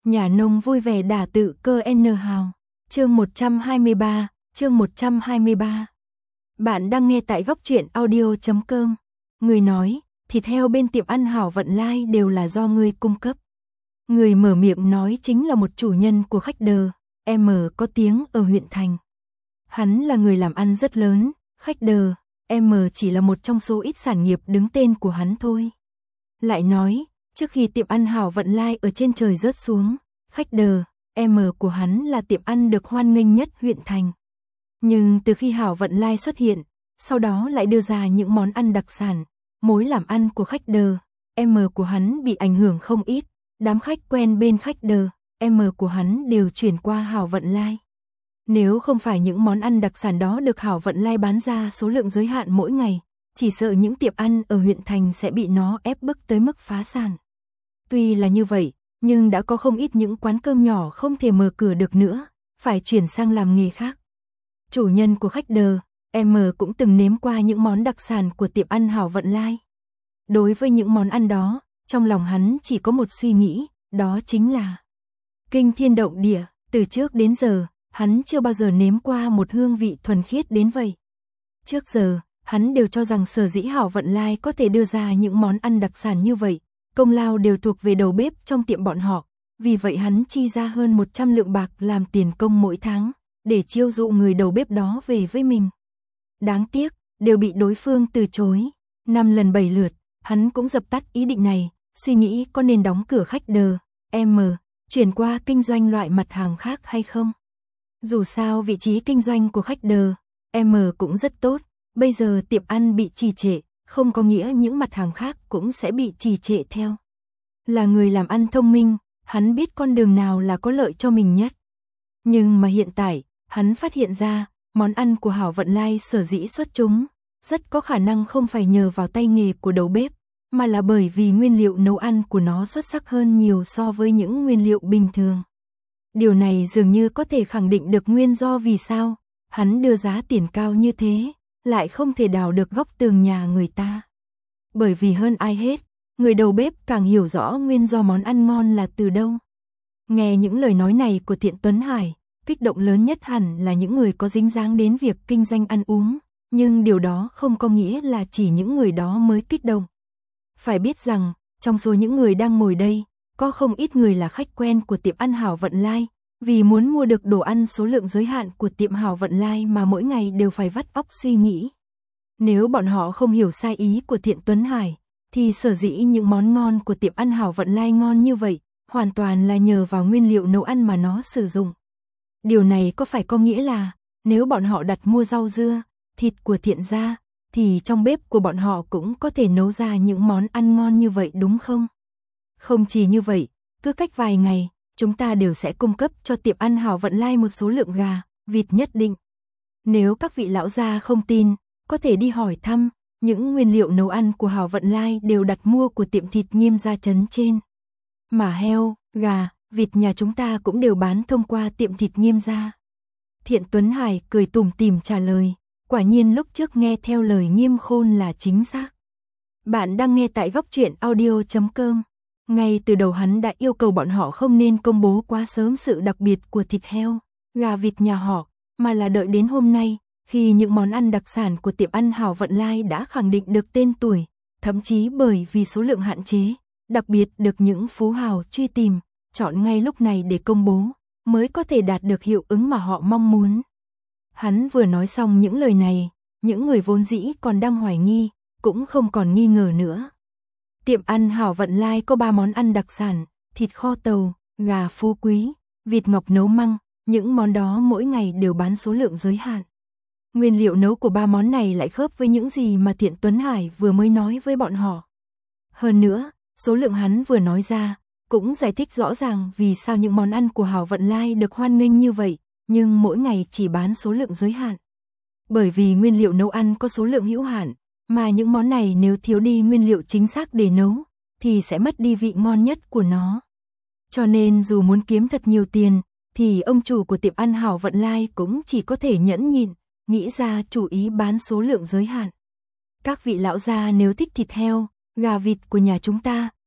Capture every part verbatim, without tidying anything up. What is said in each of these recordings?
Nhà nông vui vẻ đả tự cơ N hào. Chương một trăm hai mươi ba, chương một trăm hai mươi ba. Bạn đang nghe tại góc truyện audio chấm com. Người nói, thịt heo bên tiệm ăn Hảo Vận Lai đều là do ngươi cung cấp. Người mở miệng nói chính là một chủ nhân của khách đờ, M có tiếng ở huyện thành. Hắn là người làm ăn rất lớn, khách đờ, M chỉ là một trong số ít sản nghiệp đứng tên của hắn thôi. Lại nói, trước khi tiệm ăn Hảo Vận Lai ở trên trời rớt xuống, khách đờ, M của hắn là tiệm ăn được hoan nghênh nhất huyện thành. Nhưng từ khi Hảo Vận Lai xuất hiện, sau đó lại đưa ra những món ăn đặc sản, mối làm ăn của khách đờ, M của hắn bị ảnh hưởng không ít, đám khách quen bên khách đờ, M của hắn đều chuyển qua Hảo Vận Lai. Nếu không phải những món ăn đặc sản đó được Hảo Vận Lai bán ra số lượng giới hạn mỗi ngày, chỉ sợ những tiệm ăn ở huyện thành sẽ bị nó ép bức tới mức phá sản. Tuy là như vậy, nhưng đã có không ít những quán cơm nhỏ không thể mở cửa được nữa, phải chuyển sang làm nghề khác. Chủ nhân của khách đờ, M cũng từng nếm qua những món đặc sản của tiệm ăn Hảo Vận Lai. Đối với những món ăn đó, trong lòng hắn chỉ có một suy nghĩ, đó chính là kinh thiên động địa, từ trước đến giờ, hắn chưa bao giờ nếm qua một hương vị thuần khiết đến vậy. Trước giờ, hắn đều cho rằng sở dĩ Hảo Vận Lai có thể đưa ra những món ăn đặc sản như vậy, công lao đều thuộc về đầu bếp trong tiệm bọn họ, vì vậy hắn chi ra hơn một trăm lượng bạc làm tiền công mỗi tháng, để chiêu dụ người đầu bếp đó về với mình. Đáng tiếc, đều bị đối phương từ chối. Năm lần bảy lượt, hắn cũng dập tắt ý định này, suy nghĩ có nên đóng cửa khách đờ, M, chuyển qua kinh doanh loại mặt hàng khác hay không. Dù sao vị trí kinh doanh của khách đờ, M cũng rất tốt, bây giờ tiệm ăn bị trì trệ, không có nghĩa những mặt hàng khác cũng sẽ bị trì trệ theo. Là người làm ăn thông minh, hắn biết con đường nào là có lợi cho mình nhất. Nhưng mà hiện tại, hắn phát hiện ra, món ăn của Hảo Vận Lai sở dĩ xuất chúng, rất có khả năng không phải nhờ vào tay nghề của đầu bếp, mà là bởi vì nguyên liệu nấu ăn của nó xuất sắc hơn nhiều so với những nguyên liệu bình thường. Điều này dường như có thể khẳng định được nguyên do vì sao hắn đưa giá tiền cao như thế, lại không thể đào được góc tường nhà người ta. Bởi vì hơn ai hết, người đầu bếp càng hiểu rõ nguyên do món ăn ngon là từ đâu. Nghe những lời nói này của Thiện Tuấn Hải, kích động lớn nhất hẳn là những người có dính dáng đến việc kinh doanh ăn uống, nhưng điều đó không có nghĩa là chỉ những người đó mới kích động. Phải biết rằng, trong số những người đang ngồi đây, có không ít người là khách quen của tiệm ăn Hảo Vận Lai, vì muốn mua được đồ ăn số lượng giới hạn của tiệm Hảo Vận Lai mà mỗi ngày đều phải vắt óc suy nghĩ. Nếu bọn họ không hiểu sai ý của Thiện Tuấn Hải, thì sở dĩ những món ngon của tiệm ăn Hảo Vận Lai ngon như vậy, hoàn toàn là nhờ vào nguyên liệu nấu ăn mà nó sử dụng. Điều này có phải có nghĩa là, nếu bọn họ đặt mua rau dưa, thịt của Thiện gia, thì trong bếp của bọn họ cũng có thể nấu ra những món ăn ngon như vậy đúng không? Không chỉ như vậy, cứ cách vài ngày, chúng ta đều sẽ cung cấp cho tiệm ăn Hảo Vận Lai một số lượng gà, vịt nhất định. Nếu các vị lão gia không tin, có thể đi hỏi thăm, những nguyên liệu nấu ăn của Hảo Vận Lai đều đặt mua của tiệm thịt Nghiêm gia trấn trên. Mà heo, gà, vịt nhà chúng ta cũng đều bán thông qua tiệm thịt Nghiêm gia. Thiện Tuấn Hải cười tủm tỉm trả lời, quả nhiên lúc trước nghe theo lời Nghiêm Khôn là chính xác. Bạn đang nghe tại góc truyện audio chấm com. Ngay từ đầu hắn đã yêu cầu bọn họ không nên công bố quá sớm sự đặc biệt của thịt heo, gà vịt nhà họ, mà là đợi đến hôm nay, khi những món ăn đặc sản của tiệm ăn Hảo Vận Lai đã khẳng định được tên tuổi, thậm chí bởi vì số lượng hạn chế, đặc biệt được những phú hào truy tìm, chọn ngay lúc này để công bố, mới có thể đạt được hiệu ứng mà họ mong muốn. Hắn vừa nói xong những lời này, những người vốn dĩ còn đang hoài nghi, cũng không còn nghi ngờ nữa. Tiệm ăn Hảo Vận Lai có ba món ăn đặc sản, thịt kho tàu, gà phú quý, vịt ngọc nấu măng, những món đó mỗi ngày đều bán số lượng giới hạn. Nguyên liệu nấu của ba món này lại khớp với những gì mà Thiện Tuấn Hải vừa mới nói với bọn họ. Hơn nữa, số lượng hắn vừa nói ra, cũng giải thích rõ ràng vì sao những món ăn của Hảo Vận Lai được hoan nghênh như vậy, nhưng mỗi ngày chỉ bán số lượng giới hạn. Bởi vì nguyên liệu nấu ăn có số lượng hữu hạn, mà những món này nếu thiếu đi nguyên liệu chính xác để nấu, thì sẽ mất đi vị ngon nhất của nó. Cho nên dù muốn kiếm thật nhiều tiền, thì ông chủ của tiệm ăn Hảo Vận Lai cũng chỉ có thể nhẫn nhịn, nghĩ ra chủ ý bán số lượng giới hạn. Các vị lão gia nếu thích thịt heo, gà vịt của nhà chúng ta,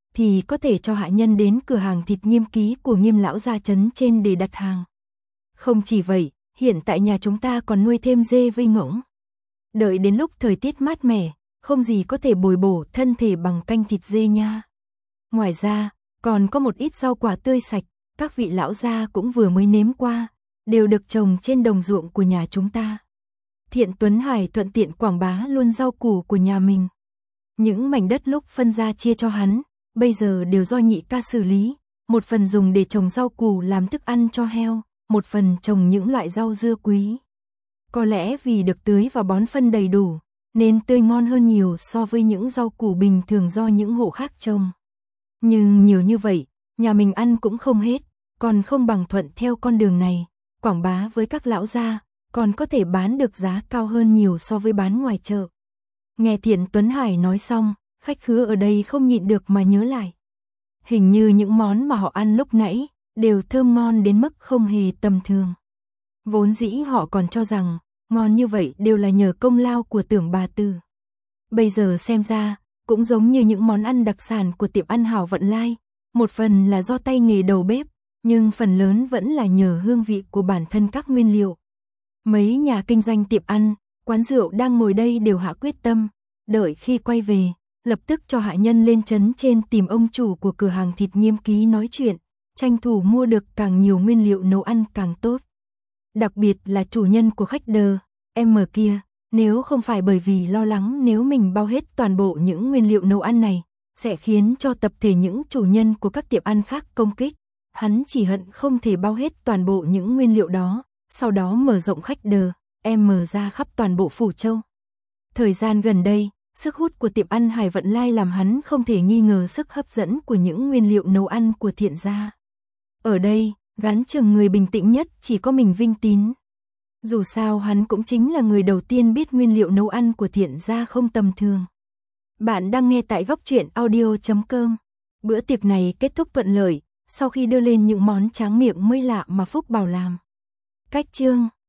thì có thể cho hạ nhân đến cửa hàng thịt Nghiêm Ký của Nghiêm lão gia trấn trên để đặt hàng. Không chỉ vậy, hiện tại nhà chúng ta còn nuôi thêm dê vây ngỗng. Đợi đến lúc thời tiết mát mẻ, không gì có thể bồi bổ thân thể bằng canh thịt dê nha. Ngoài ra, còn có một ít rau quả tươi sạch, các vị lão gia cũng vừa mới nếm qua, đều được trồng trên đồng ruộng của nhà chúng ta. Thiện Tuấn Hải thuận tiện quảng bá luôn rau củ của nhà mình. Những mảnh đất lúc phân ra chia cho hắn, bây giờ đều do nhị ca xử lý, một phần dùng để trồng rau củ làm thức ăn cho heo, một phần trồng những loại rau dưa quý. Có lẽ vì được tưới và bón phân đầy đủ, nên tươi ngon hơn nhiều so với những rau củ bình thường do những hộ khác trồng. Nhưng nhiều như vậy, nhà mình ăn cũng không hết, còn không bằng thuận theo con đường này, quảng bá với các lão gia, còn có thể bán được giá cao hơn nhiều so với bán ngoài chợ. Nghe Thiện Tuấn Hải nói xong, khách khứa ở đây không nhịn được mà nhớ lại. Hình như những món mà họ ăn lúc nãy, đều thơm ngon đến mức không hề tầm thường. Vốn dĩ họ còn cho rằng, ngon như vậy đều là nhờ công lao của Tưởng bà tử. Bây giờ xem ra, cũng giống như những món ăn đặc sản của tiệm ăn Hảo Vận Lai, một phần là do tay nghề đầu bếp, nhưng phần lớn vẫn là nhờ hương vị của bản thân các nguyên liệu. Mấy nhà kinh doanh tiệm ăn, quán rượu đang ngồi đây đều hạ quyết tâm, đợi khi quay về, lập tức cho hạ nhân lên trấn trên tìm ông chủ của cửa hàng thịt Nghiêm Ký nói chuyện, tranh thủ mua được càng nhiều nguyên liệu nấu ăn càng tốt. Đặc biệt là chủ nhân của khách đờ, em mở kia, nếu không phải bởi vì lo lắng nếu mình bao hết toàn bộ những nguyên liệu nấu ăn này, sẽ khiến cho tập thể những chủ nhân của các tiệm ăn khác công kích. Hắn chỉ hận không thể bao hết toàn bộ những nguyên liệu đó, sau đó mở rộng khách đờ, em mở ra khắp toàn bộ Phủ Châu. Thời gian gần đây, sức hút của tiệm ăn Hải Vận Lai làm hắn không thể nghi ngờ sức hấp dẫn của những nguyên liệu nấu ăn của Thiện gia. Ở đây, gán chừng người bình tĩnh nhất chỉ có mình Vinh Tín. Dù sao hắn cũng chính là người đầu tiên biết nguyên liệu nấu ăn của Thiện gia không tầm thường. Bạn đang nghe tại góc truyện audio chấm com. Bữa tiệc này kết thúc thuận lợi, sau khi đưa lên những món tráng miệng mới lạ mà Phúc Bảo làm. Cách chương